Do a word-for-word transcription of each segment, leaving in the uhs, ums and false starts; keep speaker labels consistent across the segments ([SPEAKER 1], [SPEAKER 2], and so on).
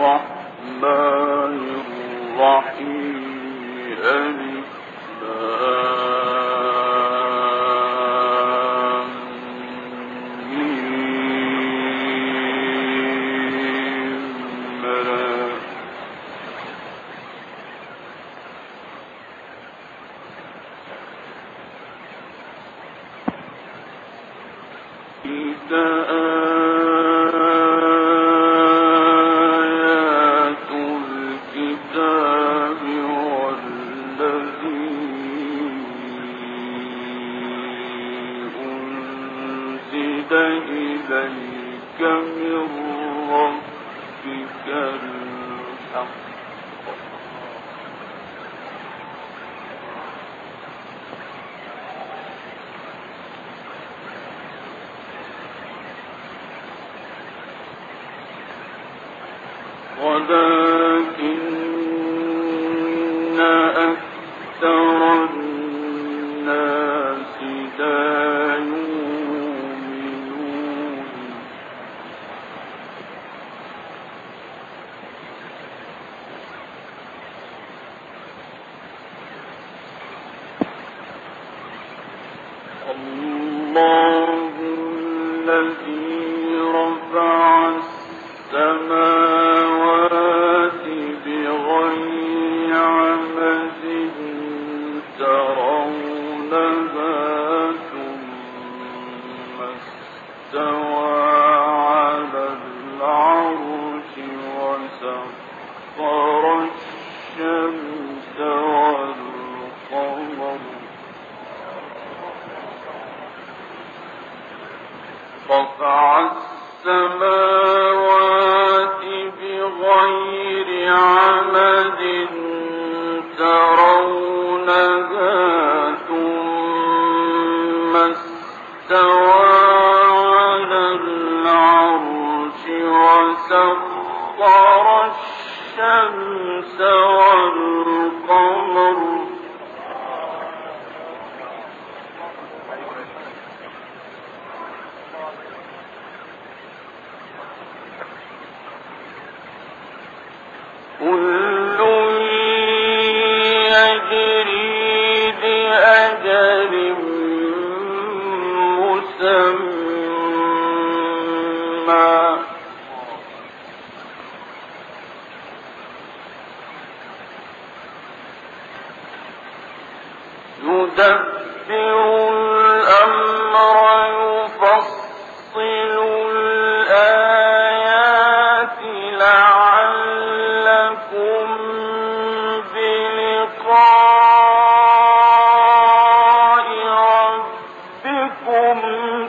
[SPEAKER 1] الرحمن الرحيم ألف لام ميم را تلك آيات الكتاب والذي أنزل إليك من ربك الحق ولكن أكثر الناس لا يؤمنون الله الذي رفع السماوات بغير عمد ترونها ثم استوى على العرش وسخر الشمس والقمر رفع السماوات بغير عمد ترونها ثم استوى على العرش وسخر الشمس والقمر كل يجري لأجل مسمى يدبر الأمر يفصل الآيات لعلكم بلقاء ربكم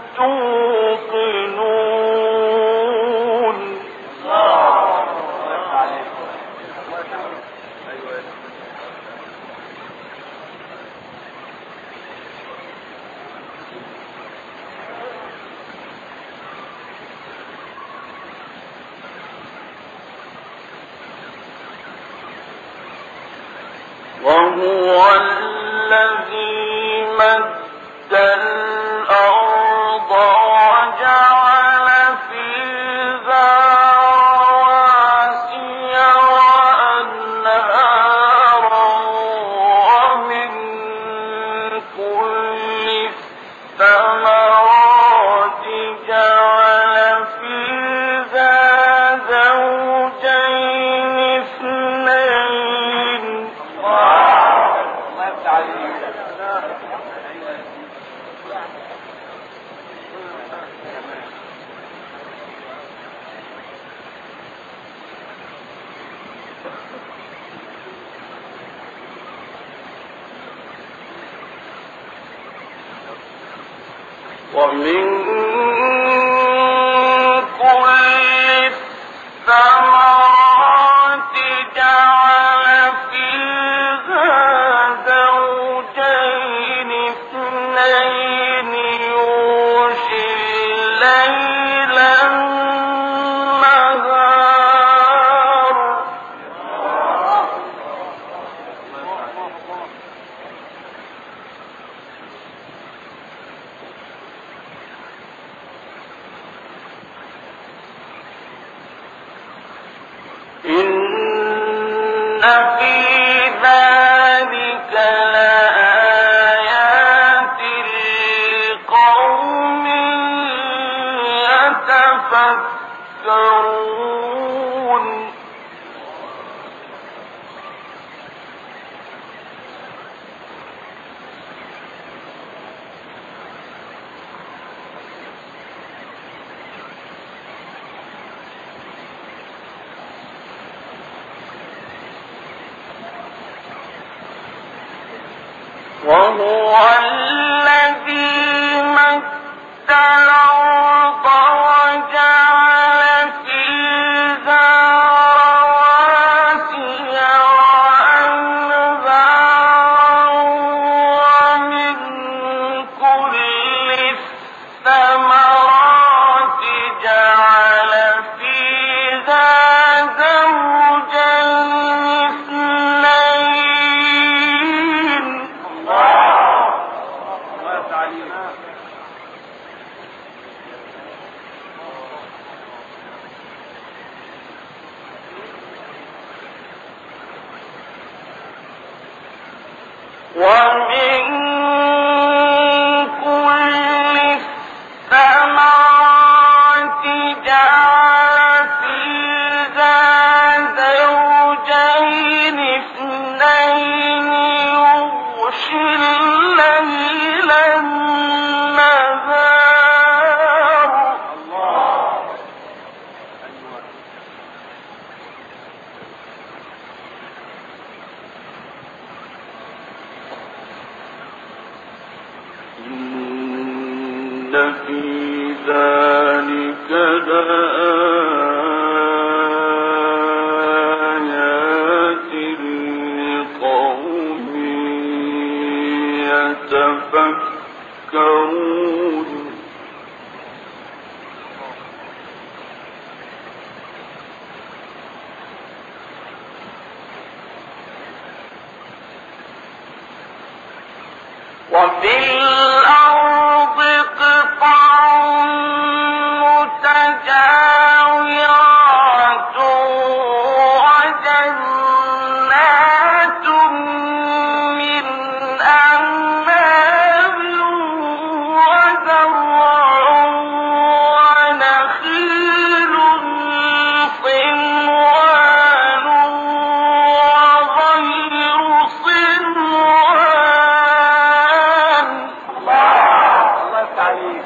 [SPEAKER 1] توقنون وهو الذي مد الأرض وجعل فيها رواسي وأنهارا ومن كل الثمرات جعل فيها زوجين اثنين ومن كل الثمرات جعل فيها زوجين اثنين يغشي الليل النهار وهو الذي مد الأرض وجعل فيها رواسي وأنهارا ومن كل الثمرات جعل فيها زوجين اثنين. ومن كل الثمرات جعل فيها زوجين اثنين يغشي الليل النهار. إن في ذلك لآيات لقوم يتفكرون. وفي الأرض قطع متجاورات وجنات من أعناب وزرع ونخيل صنوان وغير صنوان. الله تعالى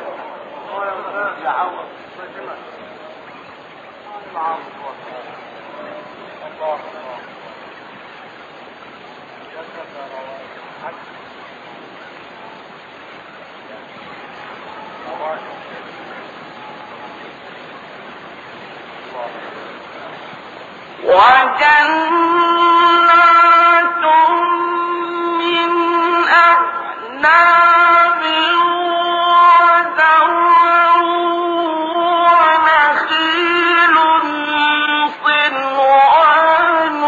[SPEAKER 1] وجنات من أعناب وزرع ونخيل صنوان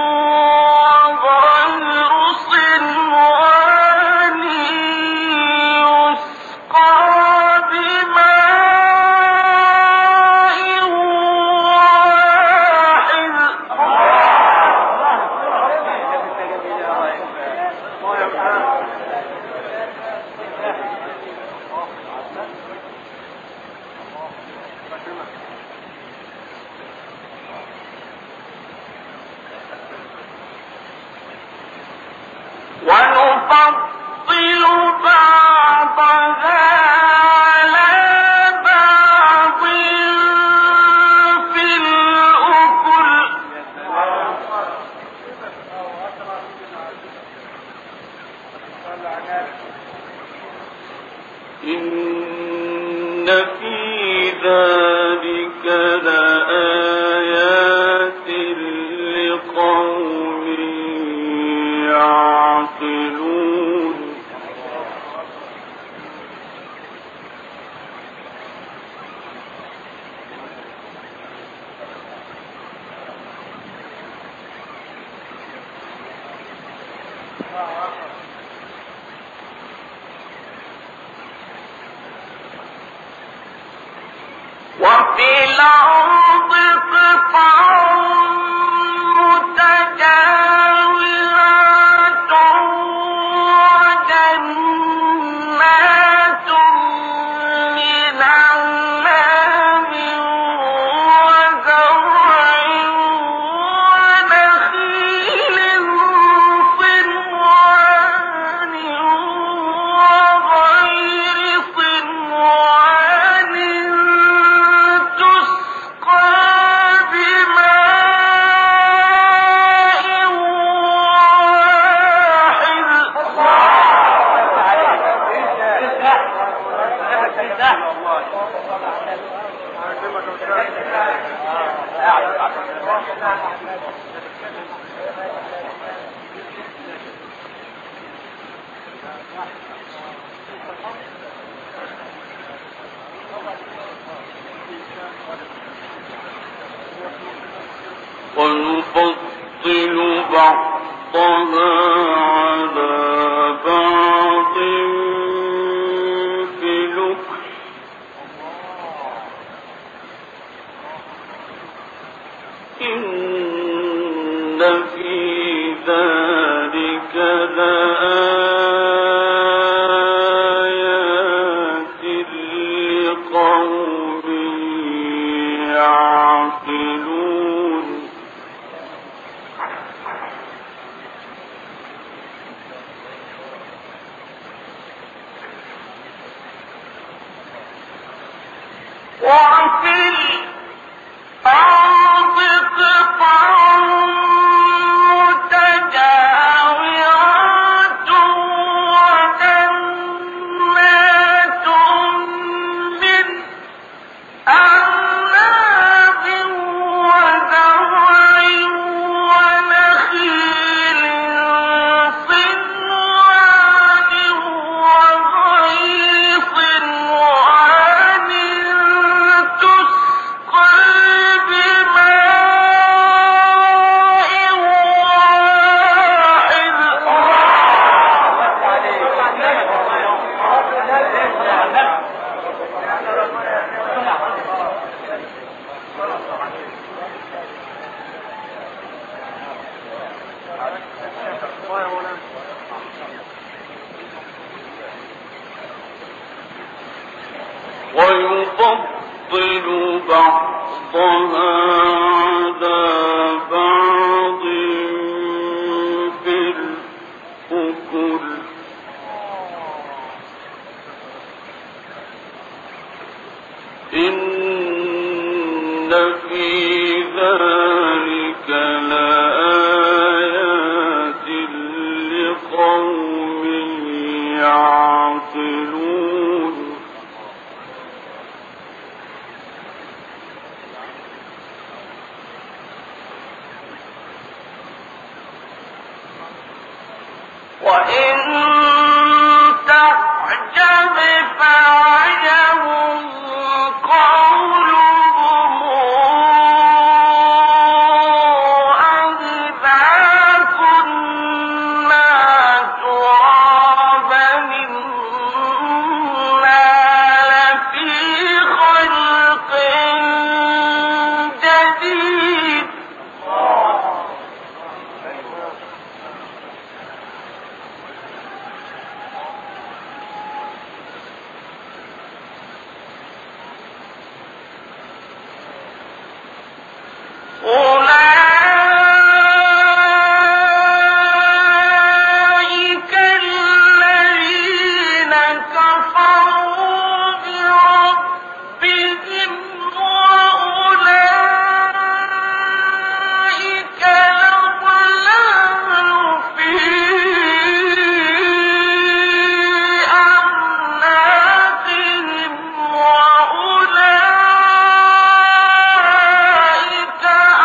[SPEAKER 1] وغير صنوان يسقى بماء واحد. ونفضل بعضها على بعض في الأكل. إن في ذلك لآيات لقوم يعقلون. ونفضل بعضها على بعض في الأكل إن في ذلك لآيات لقوم يعقلون وفي الأرض قطع متجاورات وجنات من أعناب وزرع ونخيل صنوان وغير صنوان تسقى بماء ويفضل بعضها على بعض في الأكل إن في ذلك لآيات لقوم يعقلون وإن تعجب فعجب قولهم أإذا كنا ترابا إنا لفي خلق جديد أولئك الذين كفروا بربهم وأولئك الأغلال في أعناقهم وأولئك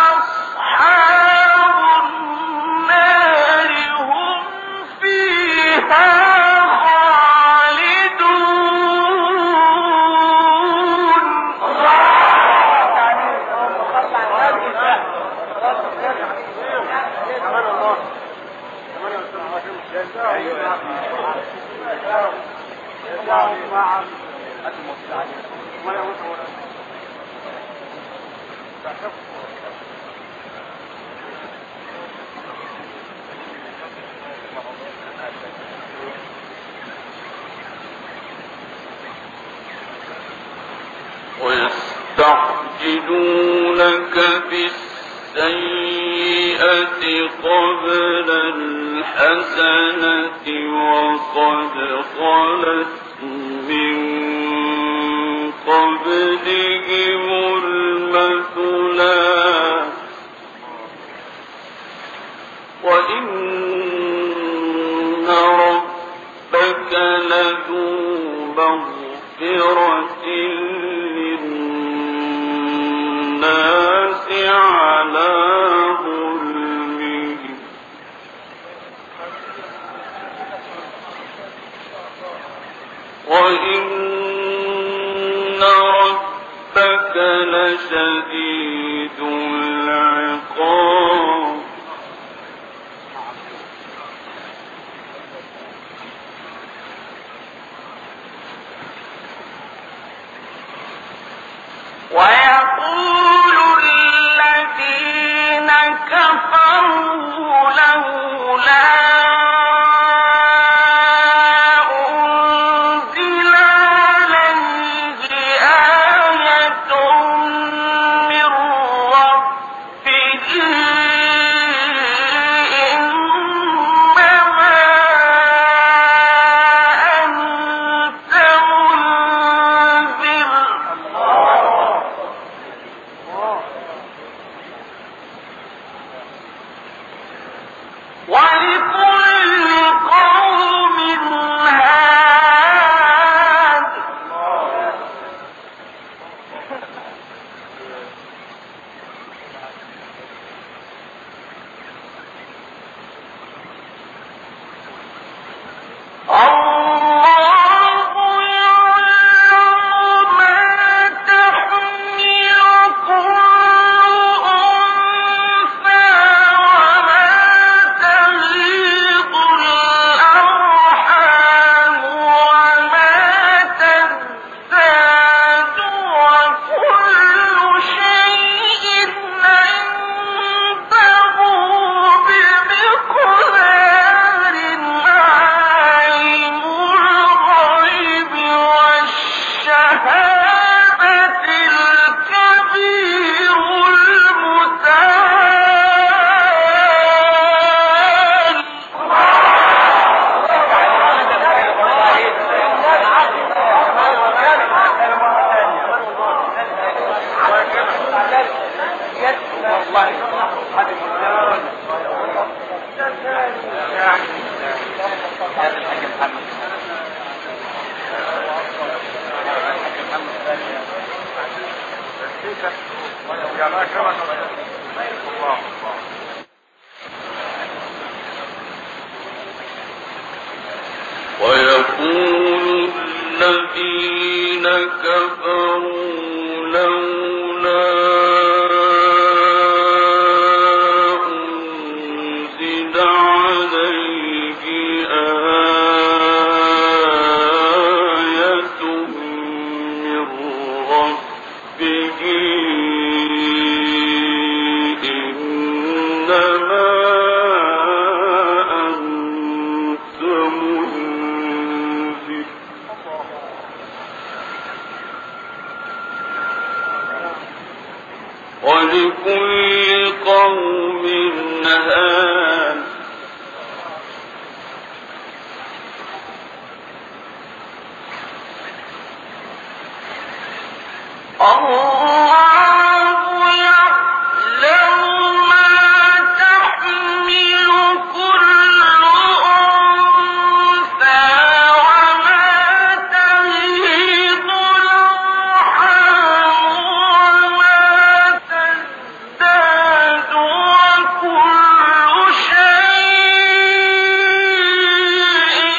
[SPEAKER 1] أصحاب النار هم فيها ويستعجلونك بالسيئة قبل الحسنة وقد خلت من قبلهم المثلات وإن ربك لذو مغفرة للناس على على ظلمهم وإن ربك لشديد العقاب ويقول الذين كفروا لولا أنزل عليه آية من ربه إنما أنت منذر ولكل قوم هاد الله يعلم ما تحمل كل أنثى وما تغيض الأرحام وما تزداد وكل شيء عنده بمقدار عالم الغيب والشهادة الكبير المتعال ويقول الذين كفروا لولا أنزل عليه آية من ربه إنما أنت منذر ولكل قوم هاد الله يعلم ما تحمل كل أنثى وما تغيض الأرحام وما تزداد وكل شيء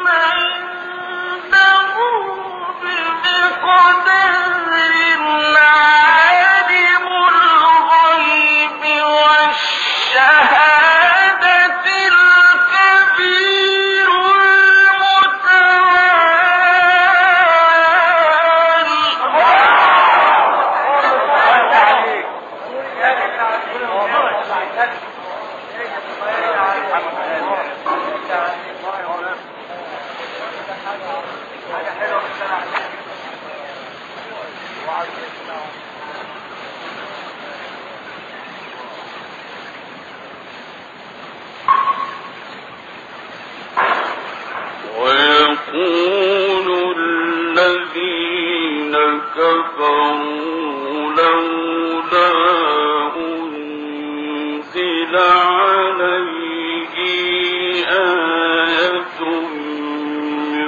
[SPEAKER 1] عنده بمقدار عالم الغيب والشهادة الكبير ويقول الذين كفروا لولا أنزل عليه آية من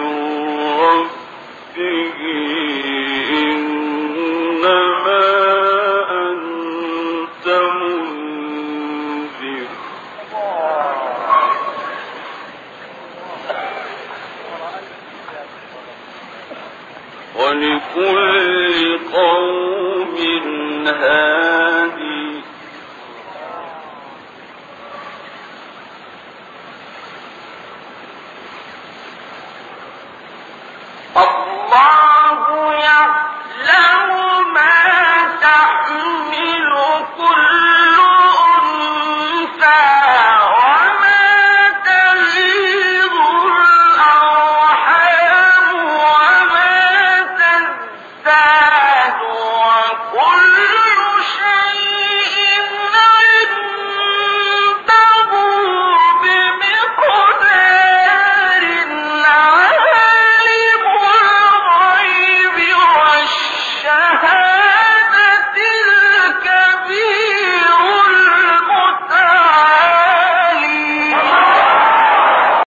[SPEAKER 1] ربه إنما أنت منذر هاد